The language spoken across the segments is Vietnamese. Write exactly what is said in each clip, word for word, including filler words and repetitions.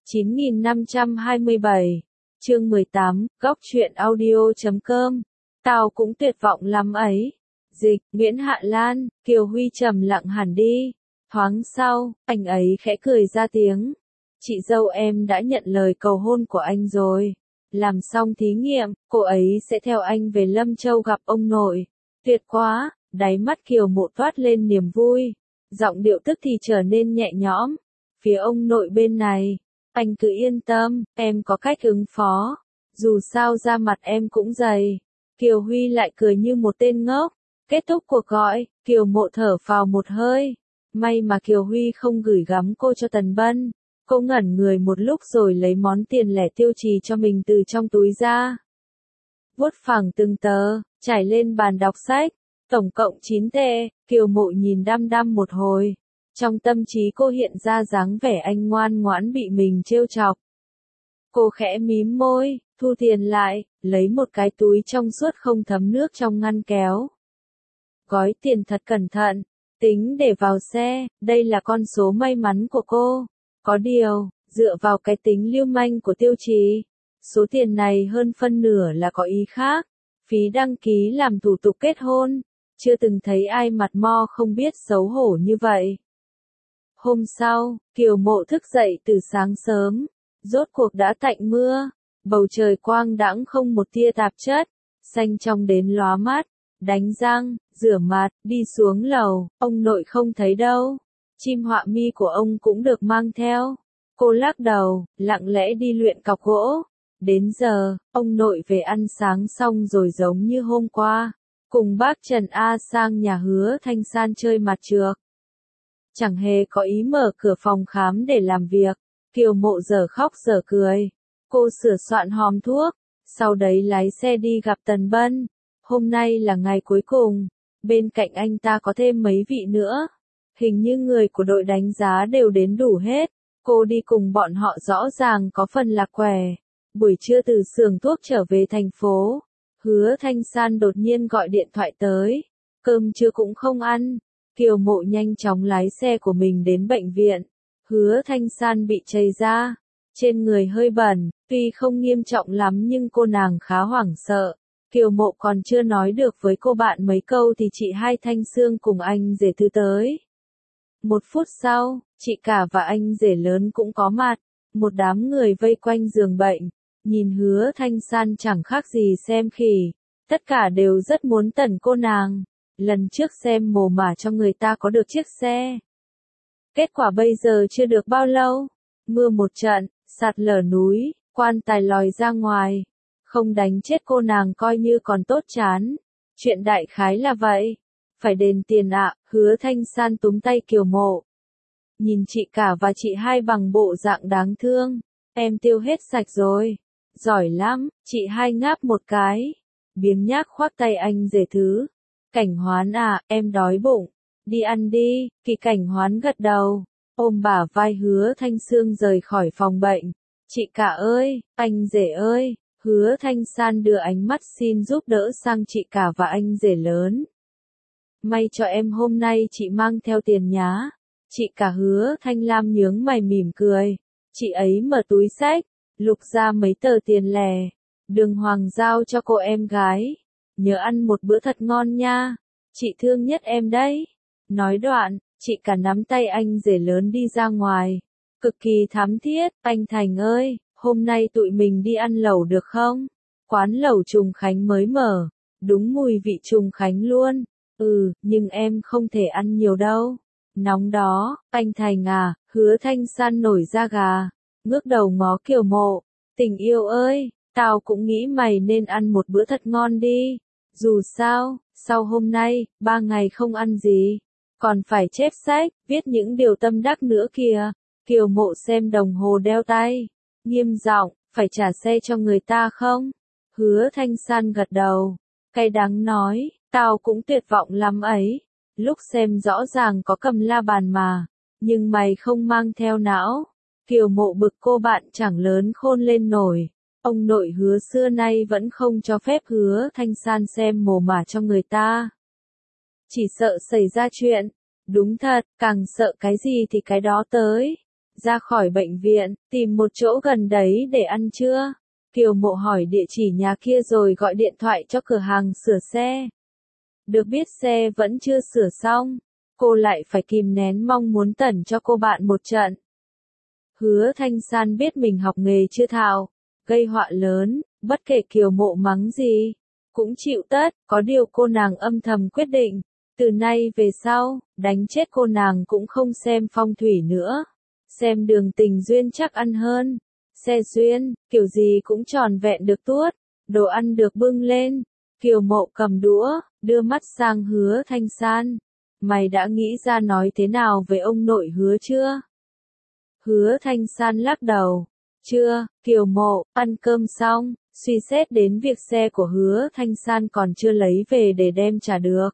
chín nghìn năm trăm hai mươi bảy, chương mười tám, góc truyện audio chấm com. Tao cũng tuyệt vọng lắm ấy. Dịch, Nguyễn Hạ Lan, Kiều Huy trầm lặng hẳn đi. Thoáng sau, anh ấy khẽ cười ra tiếng. Chị dâu em đã nhận lời cầu hôn của anh rồi. Làm xong thí nghiệm, cô ấy sẽ theo anh về Lâm Châu gặp ông nội. Tuyệt quá, đáy mắt Kiều Mộ toát lên niềm vui. Giọng điệu tức thì trở nên nhẹ nhõm. Phía ông nội bên này, anh cứ yên tâm, em có cách ứng phó. Dù sao da mặt em cũng dày. Kiều Huy lại cười như một tên ngốc. Kết thúc cuộc gọi, Kiều Mộ thở phào một hơi. May mà Kiều Huy không gửi gắm cô cho Tần Bân. Cô ngẩn người một lúc rồi lấy món tiền lẻ tiêu trì cho mình từ trong túi ra. Vuốt phẳng từng tờ, trải lên bàn đọc sách. Tổng cộng chín tệ, Kiều Mộ nhìn đăm đăm một hồi. Trong tâm trí cô hiện ra dáng vẻ anh ngoan ngoãn bị mình trêu chọc. Cô khẽ mím môi, thu tiền lại, lấy một cái túi trong suốt không thấm nước trong ngăn kéo. Gói tiền thật cẩn thận, tính để vào xe, đây là con số may mắn của cô. Có điều, dựa vào cái tính lưu manh của Tiêu Trì, số tiền này hơn phân nửa là có ý khác. Phí đăng ký làm thủ tục kết hôn, chưa từng thấy ai mặt mo không biết xấu hổ như vậy. Hôm sau, Kiều Mộ thức dậy từ sáng sớm, rốt cuộc đã tạnh mưa, bầu trời quang đãng không một tia tạp chất, xanh trong đến lóa mắt, đánh răng, rửa mặt, đi xuống lầu, ông nội không thấy đâu, chim họa mi của ông cũng được mang theo. Cô lắc đầu, lặng lẽ đi luyện cọc gỗ. Đến giờ, ông nội về ăn sáng xong rồi giống như hôm qua, cùng bác Trần A sang nhà Hứa Thanh San chơi mặt trược. Chẳng hề có ý mở cửa phòng khám để làm việc. Kiều Mộ giờ khóc giờ cười. Cô sửa soạn hòm thuốc, sau đấy lái xe đi gặp Tần Bân. Hôm nay là ngày cuối cùng, bên cạnh anh ta có thêm mấy vị nữa. Hình như người của đội đánh giá đều đến đủ hết. Cô đi cùng bọn họ rõ ràng có phần lạc quẻ. Buổi trưa từ xưởng thuốc trở về thành phố, Hứa Thanh San đột nhiên gọi điện thoại tới. Cơm trưa cũng không ăn. Kiều Mộ nhanh chóng lái xe của mình đến bệnh viện. Hứa Thanh San bị chảy ra, trên người hơi bẩn, tuy không nghiêm trọng lắm nhưng cô nàng khá hoảng sợ. Kiều Mộ còn chưa nói được với cô bạn mấy câu thì chị Hai Thanh Sương cùng anh rể Thứ tới. Một phút sau, chị cả và anh rể lớn cũng có mặt. Một đám người vây quanh giường bệnh, nhìn Hứa Thanh San chẳng khác gì xem khỉ. Tất cả đều rất muốn tẩn cô nàng. Lần trước xem mồ mả cho người ta có được chiếc xe. Kết quả bây giờ chưa được bao lâu. Mưa một trận, sạt lở núi, quan tài lòi ra ngoài. Không đánh chết cô nàng coi như còn tốt chán. Chuyện đại khái là vậy. Phải đền tiền ạ, Hứa Thanh San túm tay Kiều Mộ. Nhìn chị cả và chị Hai bằng bộ dạng đáng thương. Em tiêu hết sạch rồi. Giỏi lắm, chị Hai ngáp một cái. Biếng nhác khoác tay anh rể Thứ. Cảnh Hoán à, em đói bụng. Đi ăn đi, Kỳ Cảnh Hoán gật đầu. Ôm bả vai Hứa Thanh Sương rời khỏi phòng bệnh. Chị cả ơi, anh rể ơi. Hứa Thanh San đưa ánh mắt xin giúp đỡ sang chị cả và anh rể lớn. May cho em hôm nay chị mang theo tiền nhá. Chị cả Hứa Thanh Lam nhướng mày mỉm cười. Chị ấy mở túi xách, lục ra mấy tờ tiền lẻ. Đường Hoàng giao cho cô em gái. Nhớ ăn một bữa thật ngon nha. Chị thương nhất em đấy. Nói đoạn, chị cả nắm tay anh rể lớn đi ra ngoài. Cực kỳ thắm thiết, anh Thành ơi, hôm nay tụi mình đi ăn lẩu được không? Quán lẩu Trùng Khánh mới mở. Đúng mùi vị Trùng Khánh luôn. Ừ, nhưng em không thể ăn nhiều đâu. Nóng đó, anh Thành à, Hứa Thanh San nổi da gà. Ngước đầu ngó Kiều Mộ. Tình yêu ơi, tao cũng nghĩ mày nên ăn một bữa thật ngon đi. Dù sao, sau hôm nay, ba ngày không ăn gì. Còn phải chép sách, viết những điều tâm đắc nữa kìa. Kiều Mộ xem đồng hồ đeo tay. Nghiêm giọng, phải trả xe cho người ta không? Hứa Thanh San gật đầu. Cay đắng nói, tao cũng tuyệt vọng lắm ấy. Lúc xem rõ ràng có cầm la bàn mà. Nhưng mày không mang theo não. Kiều Mộ bực cô bạn chẳng lớn khôn lên nổi. Ông nội Hứa xưa nay vẫn không cho phép Hứa Thanh San xem mồ mả cho người ta. Chỉ sợ xảy ra chuyện. Đúng thật, càng sợ cái gì thì cái đó tới. ra khỏi bệnh viện, tìm một chỗ gần đấy để ăn trưa. Kiều Mộ hỏi địa chỉ nhà kia rồi gọi điện thoại cho cửa hàng sửa xe. Được biết xe vẫn chưa sửa xong, cô lại phải kìm nén mong muốn tẩn cho cô bạn một trận. Hứa Thanh San biết mình học nghề chưa thạo, gây họa lớn, bất kể Kiều Mộ mắng gì, cũng chịu tất, có điều cô nàng âm thầm quyết định, từ nay về sau, đánh chết cô nàng cũng không xem phong thủy nữa, xem đường tình duyên chắc ăn hơn. Xe duyên, kiểu gì cũng tròn vẹn được tuốt, đồ ăn được bưng lên, Kiều Mộ cầm đũa, đưa mắt sang Hứa Thanh San. Mày đã nghĩ ra nói thế nào với ông nội Hứa chưa? Hứa Thanh San lắc đầu. Chưa, Kiều Mộ, ăn cơm xong, suy xét đến việc xe của Hứa Thanh San còn chưa lấy về để đem trả được.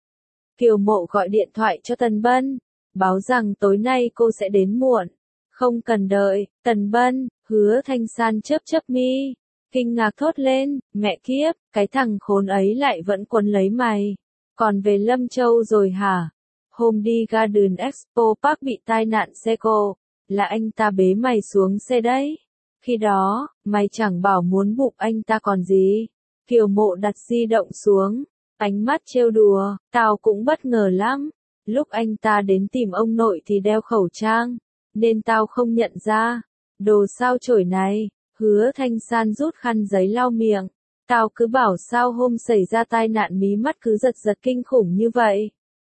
Kiều Mộ gọi điện thoại cho Tần Bân, báo rằng tối nay cô sẽ đến muộn. Không cần đợi, Tần Bân, Hứa Thanh San chớp chớp mi, kinh ngạc thốt lên, mẹ kiếp, cái thằng khốn ấy lại vẫn quấn lấy mày. Còn về Lâm Châu rồi hả? Hôm đi Garden Expo Park bị tai nạn xe cộ, là anh ta bế mày xuống xe đấy. Khi đó, mày chẳng bảo muốn bụng anh ta còn gì. Kiều Mộ đặt di động xuống, ánh mắt trêu đùa, tao cũng bất ngờ lắm. Lúc anh ta đến tìm ông nội thì đeo khẩu trang, nên tao không nhận ra. Đồ sao chổi này, Hứa Thanh San rút khăn giấy lau miệng. Tao cứ bảo sao hôm xảy ra tai nạn mí mắt cứ giật giật kinh khủng như vậy.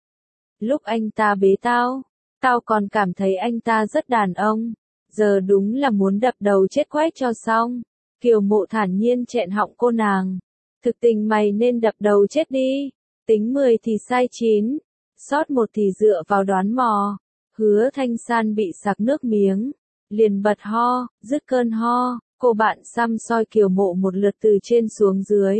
Lúc anh ta bế tao, tao còn cảm thấy anh ta rất đàn ông. Giờ đúng là muốn đập đầu chết quách cho xong. Kiều Mộ thản nhiên chẹn họng cô nàng. Thực tình mày nên đập đầu chết đi. Tính mười thì sai chín, sót một thì dựa vào đoán mò. Hứa Thanh San bị sặc nước miếng, liền bật ho, dứt cơn ho. Cô bạn xăm soi Kiều Mộ một lượt từ trên xuống dưới.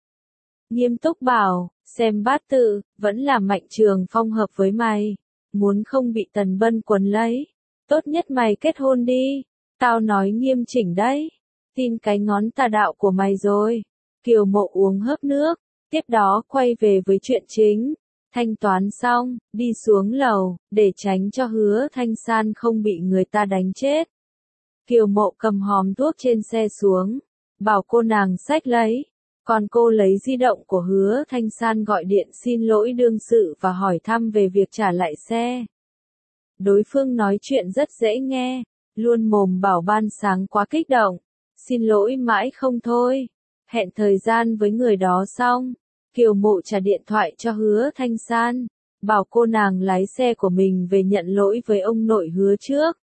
Nghiêm túc bảo, xem bát tự, vẫn là Mạnh Trường Phong hợp với mày. Muốn không bị Tần Bân quấn lấy, tốt nhất mày kết hôn đi. Tao nói nghiêm chỉnh đấy. Tin cái ngón tà đạo của mày rồi. Kiều Mộ uống hớp nước, tiếp đó quay về với chuyện chính. Thanh toán xong, đi xuống lầu, để tránh cho Hứa Thanh San không bị người ta đánh chết. Kiều Mộ cầm hòm thuốc trên xe xuống, bảo cô nàng xách lấy, còn cô lấy di động của Hứa Thanh San gọi điện xin lỗi đương sự và hỏi thăm về việc trả lại xe. Đối phương nói chuyện rất dễ nghe, luôn mồm bảo ban sáng quá kích động, xin lỗi mãi không thôi, hẹn thời gian với người đó xong. Kiều Mộ trả điện thoại cho Hứa Thanh San, bảo cô nàng lái xe của mình về nhận lỗi với ông nội Hứa trước.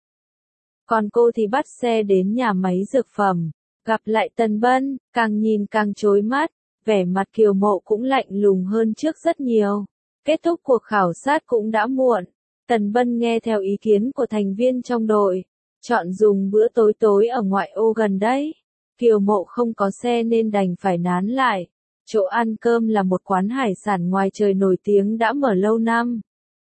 Còn cô thì bắt xe đến nhà máy dược phẩm, gặp lại Tần Bân, càng nhìn càng chói mắt, vẻ mặt Kiều Mộ cũng lạnh lùng hơn trước rất nhiều. Kết thúc cuộc khảo sát cũng đã muộn, Tần Bân nghe theo ý kiến của thành viên trong đội, chọn dùng bữa tối tối ở ngoại ô gần đấy. Kiều Mộ không có xe nên đành phải nán lại. Chỗ ăn cơm là một quán hải sản ngoài trời nổi tiếng đã mở lâu năm.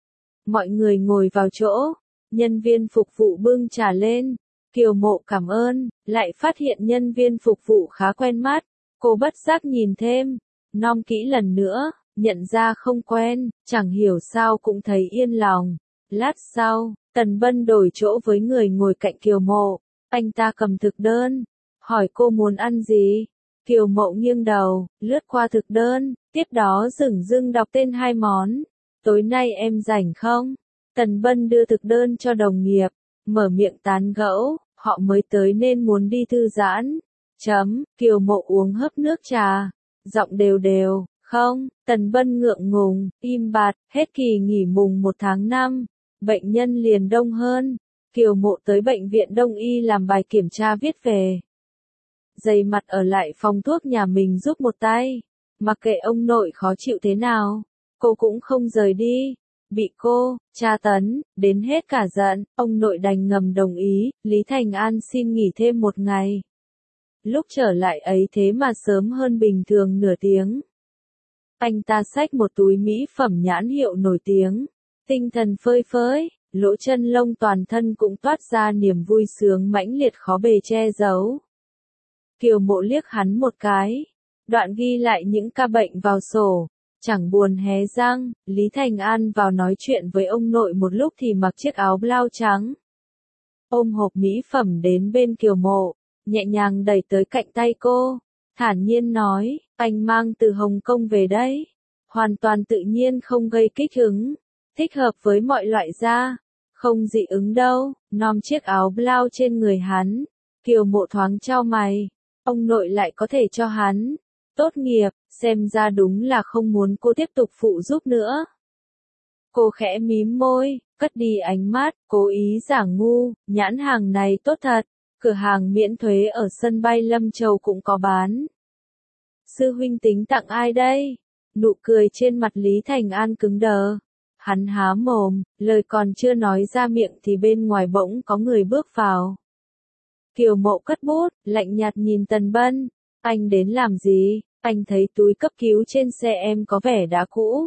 Mọi người ngồi vào chỗ, nhân viên phục vụ bưng trà lên. Kiều Mộ cảm ơn, lại phát hiện nhân viên phục vụ khá quen mắt. Cô bất giác nhìn thêm, nom kỹ lần nữa, nhận ra không quen, chẳng hiểu sao cũng thấy yên lòng. Lát sau, Tần Bân đổi chỗ với người ngồi cạnh Kiều Mộ. Anh ta cầm thực đơn, hỏi cô muốn ăn gì. Kiều Mộ nghiêng đầu, lướt qua thực đơn, tiếp đó dửng dưng đọc tên hai món. Tối nay em rảnh không? Tần Bân đưa thực đơn cho đồng nghiệp, mở miệng tán gẫu, họ mới tới nên muốn đi thư giãn. Chấm, Kiều Mộ uống hớp nước trà, giọng đều đều, không, Tần Bân ngượng ngùng, im bặt, hết kỳ nghỉ mùng một tháng năm, bệnh nhân liền đông hơn. Kiều Mộ tới bệnh viện Đông Y làm bài kiểm tra viết về. Dày mặt ở lại phòng thuốc nhà mình giúp một tay, mặc kệ ông nội khó chịu thế nào, cô cũng không rời đi. Bị cô, tra tấn, đến hết cả giận, ông nội đành ngầm đồng ý, Lý Thành An xin nghỉ thêm một ngày. Lúc trở lại ấy thế mà sớm hơn bình thường nửa tiếng. Anh ta xách một túi mỹ phẩm nhãn hiệu nổi tiếng, tinh thần phơi phới, lỗ chân lông toàn thân cũng toát ra niềm vui sướng mãnh liệt khó bề che giấu. Kiều Mộ liếc hắn một cái, đoạn ghi lại những ca bệnh vào sổ, chẳng buồn hé răng. Lý Thành An vào nói chuyện với ông nội một lúc thì mặc chiếc áo blau trắng. ôm hộp mỹ phẩm đến bên Kiều Mộ, nhẹ nhàng đẩy tới cạnh tay cô, thản nhiên nói, anh mang từ Hồng Kông về đấy, hoàn toàn tự nhiên không gây kích ứng, thích hợp với mọi loại da, không dị ứng đâu, nom chiếc áo blau trên người hắn, Kiều Mộ thoáng chau mày, ông nội lại có thể cho hắn tốt nghiệp, xem ra đúng là không muốn cô tiếp tục phụ giúp nữa. Cô khẽ mím môi, cất đi ánh mắt, cố ý giả ngu, nhãn hàng này tốt thật, cửa hàng miễn thuế ở sân bay Lâm Châu cũng có bán. Sư huynh tính tặng ai đây? Nụ cười trên mặt Lý Thành An cứng đờ. Hắn há mồm, lời còn chưa nói ra miệng thì bên ngoài bỗng có người bước vào. Kiều Mộ cất bút, lạnh nhạt nhìn Tần Bân. Anh đến làm gì? Anh thấy túi cấp cứu trên xe em có vẻ đã cũ.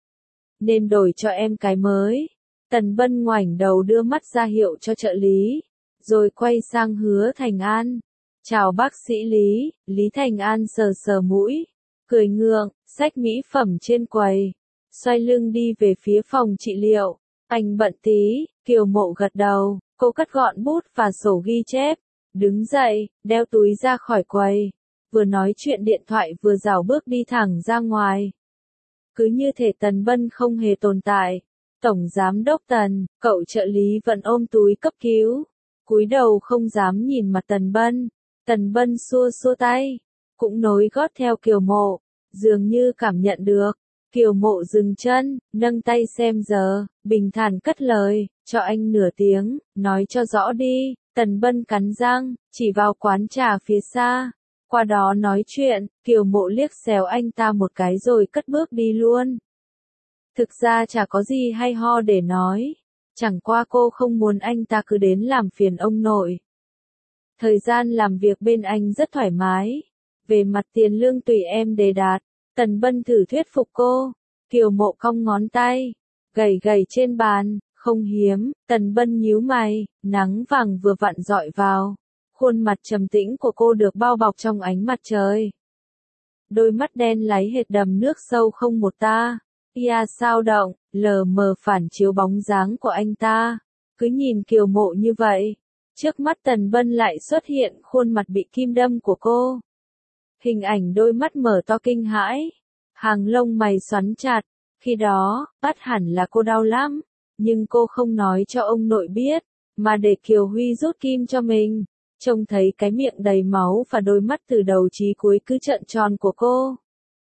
Nên đổi cho em cái mới. Tần Bân ngoảnh đầu đưa mắt ra hiệu cho trợ lý. Rồi quay sang Hứa Thành An. Chào bác sĩ Lý. Lý Thành An sờ sờ mũi. Cười ngượng, xách mỹ phẩm trên quầy. Xoay lưng đi về phía phòng trị liệu. Anh bận tí. Kiều Mộ gật đầu. Cô cất gọn bút và sổ ghi chép. Đứng dậy, đeo túi ra khỏi quầy. Vừa nói chuyện điện thoại vừa rảo bước đi thẳng ra ngoài. Cứ như thể Tần Bân không hề tồn tại. Tổng giám đốc Tần, cậu trợ lý vẫn ôm túi cấp cứu. Cúi đầu không dám nhìn mặt Tần Bân. Tần Bân xua xua tay. Cũng nối gót theo Kiều Mộ. Dường như cảm nhận được. Kiều Mộ dừng chân, nâng tay xem giờ, bình thản cất lời, cho anh nửa tiếng, nói cho rõ đi. Tần Bân cắn răng, chỉ vào quán trà phía xa. Qua đó nói chuyện, Kiều Mộ liếc xéo anh ta một cái rồi cất bước đi luôn. Thực ra chả có gì hay ho để nói. Chẳng qua cô không muốn anh ta cứ đến làm phiền ông nội. Thời gian làm việc bên anh rất thoải mái. Về mặt tiền lương tùy em đề đạt. Tần Bân thử thuyết phục cô. Kiều Mộ cong ngón tay. Gầy gầy trên bàn. Không hiếm. Tần Bân nhíu mày. Nắng vàng vừa vặn dọi vào. Khuôn mặt trầm tĩnh của cô được bao bọc trong ánh mặt trời. Đôi mắt đen láy hệt đầm nước sâu không một ta. Ia sao động, lờ mờ phản chiếu bóng dáng của anh ta. Cứ nhìn Kiều Mộ như vậy. Trước mắt Tần Bân lại xuất hiện khuôn mặt bị kim đâm của cô. Hình ảnh đôi mắt mở to kinh hãi. Hàng lông mày xoắn chặt. Khi đó, ắt hẳn là cô đau lắm. Nhưng cô không nói cho ông nội biết. Mà để Kiều Huy rút kim cho mình. Trông thấy cái miệng đầy máu và đôi mắt từ đầu chí cuối cứ trợn tròn của cô.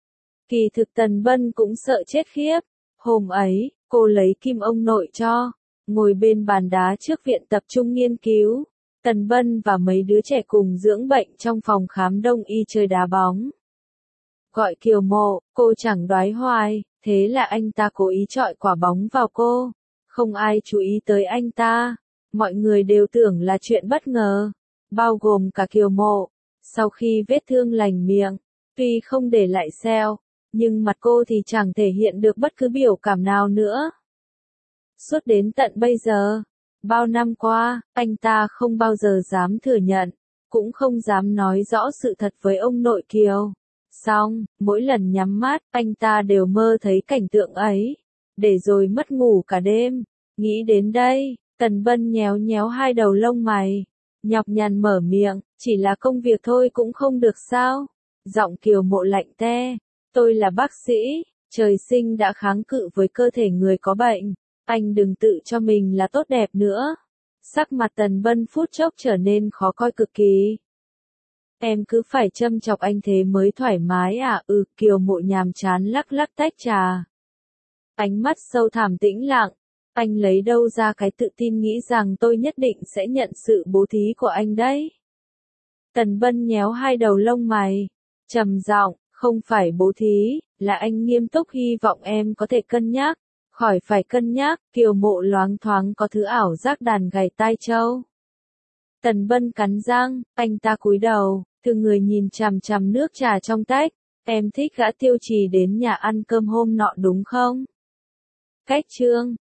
Kỳ thực Tần Bân cũng sợ chết khiếp. Hôm ấy, cô lấy kim ông nội cho. Ngồi bên bàn đá trước viện tập trung nghiên cứu. Tần Bân và mấy đứa trẻ cùng dưỡng bệnh trong phòng khám đông y chơi đá bóng. Gọi Kiều Mộ, cô chẳng đoái hoài, thế là anh ta cố ý chọi quả bóng vào cô. Không ai chú ý tới anh ta. Mọi người đều tưởng là chuyện bất ngờ. Bao gồm cả Kiều Mộ. Sau khi vết thương lành miệng, tuy không để lại sẹo, nhưng mặt cô thì chẳng thể hiện được bất cứ biểu cảm nào nữa. Suốt đến tận bây giờ, bao năm qua, anh ta không bao giờ dám thừa nhận, cũng không dám nói rõ sự thật với ông nội Kiều. Xong, mỗi lần nhắm mắt, anh ta đều mơ thấy cảnh tượng ấy, để rồi mất ngủ cả đêm. Nghĩ đến đây, Tần Bân nhéo nhéo hai đầu lông mày, nhọc nhằn mở miệng, chỉ là công việc thôi cũng không được sao? Giọng Kiều Mộ lạnh te, tôi là bác sĩ, trời sinh đã kháng cự với cơ thể người có bệnh, anh đừng tự cho mình là tốt đẹp nữa. Sắc mặt Tần Bân phút chốc trở nên khó coi cực kỳ. Em cứ phải châm chọc anh thế mới thoải mái à? Ừ, Kiều Mộ nhàm chán lắc lắc tách trà. Ánh mắt sâu thẳm tĩnh lặng. Anh lấy đâu ra cái tự tin nghĩ rằng tôi nhất định sẽ nhận sự bố thí của anh đấy? Tần Bân nhéo hai đầu lông mày, trầm giọng, không phải bố thí, là anh nghiêm túc hy vọng em có thể cân nhắc. Khỏi phải cân nhắc, Kiều Mộ loáng thoáng có thứ ảo giác đàn gảy tai trâu. Tần Bân cắn răng, anh ta cúi đầu, thường người nhìn chằm chằm nước trà trong tách. Em thích gã Tiêu Trì đến nhà ăn cơm hôm nọ đúng không? Cách chương